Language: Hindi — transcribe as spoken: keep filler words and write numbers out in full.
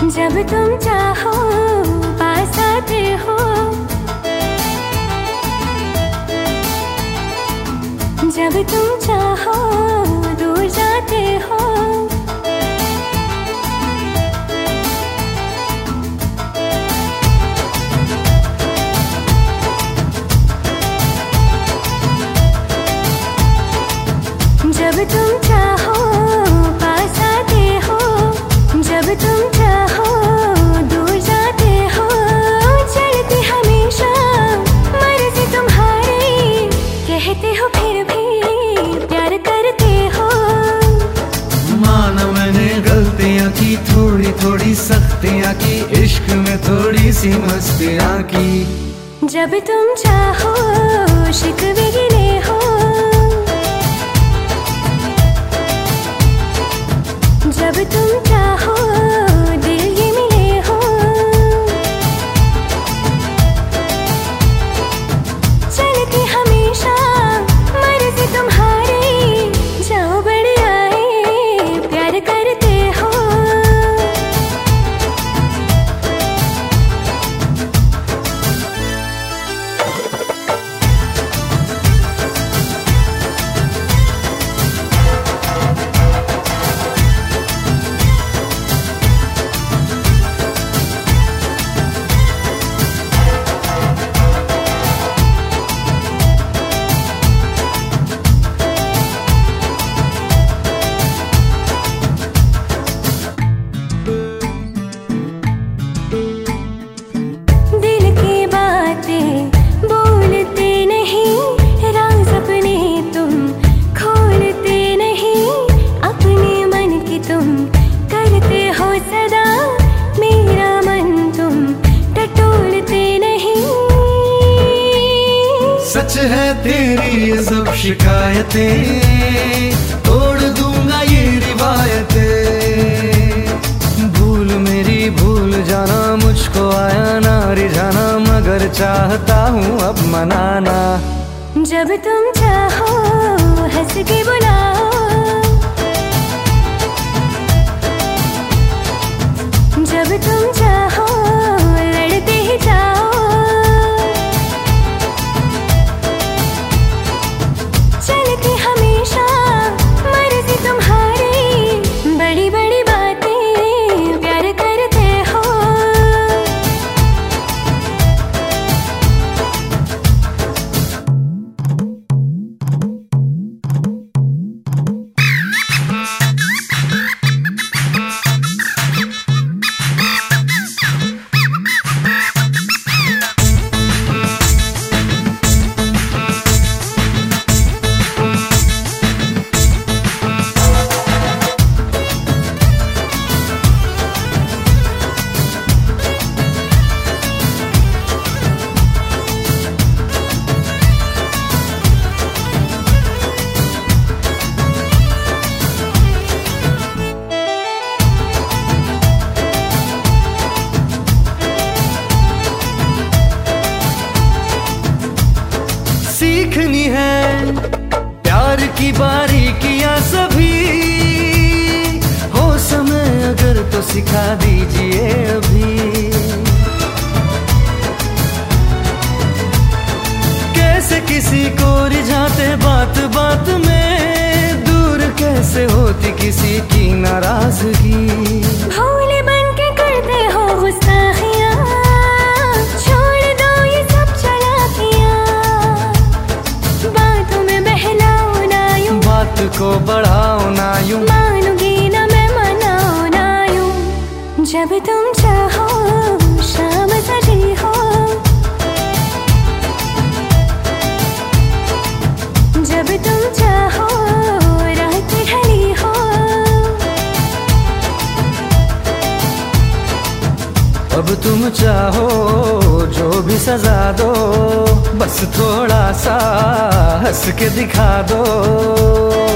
जब तुम चाहो पास आते हो, जब तुम चाहो दूर जाते हो। जब तुम चाहो पास आते हो, जब तुम चाहो दूर जाते हो। चलती हमेशा मर्जी तुम्हारी, कहते हो फिर भी प्यार करते हो। माना मैंने गलतियां की, थोड़ी थोड़ी सख्तियां की, इश्क में थोड़ी सी मस्तियां की। जब तुम चाहो शिकवे गिले हो, जब तुम चाहो दिल ये मिले हो। चलती हमेशा मर्जी तुम्हारी, जाओ बड़े आए प्यार करते हो। सच है तेरी ये सब शिकायतें, तोड़ दूंगा ये रिवायतें। भूल मेरी भूल जाना, मुझको आया ना रिझाना, मगर चाहता हूँ अब मनाना। जब तुम चाहो हंस के बुलाओ, जब तुम चाहो लड़ते ही जाओ। चलती हमेशा मर्जी तुम्हारी, बड़ी बड़ी बातें प्यार करते हो। सीखनी है प्यार की बारीकियां सभी, हो समय अगर तो सिखा दीजिए अभी। कैसे किसी को रिझाते बात बात में, दूर कैसे होती किसी की नाराजगी। भोले बन के करते हो गुस्ताखियां, छोड़ दो ये सब चालाकियां। बातों में बहलाओ ना यूं, बात को बढ़ाओ ना यूं, मानूंगी ना मैं मनाओ ना यूं। जब तुम चाहो शाम सजी हो, जब तुम चाहो रात ढली हो। अब तुम चाहो जो भी सजा दो, बस थोड़ा सा हंस के दिखा दो।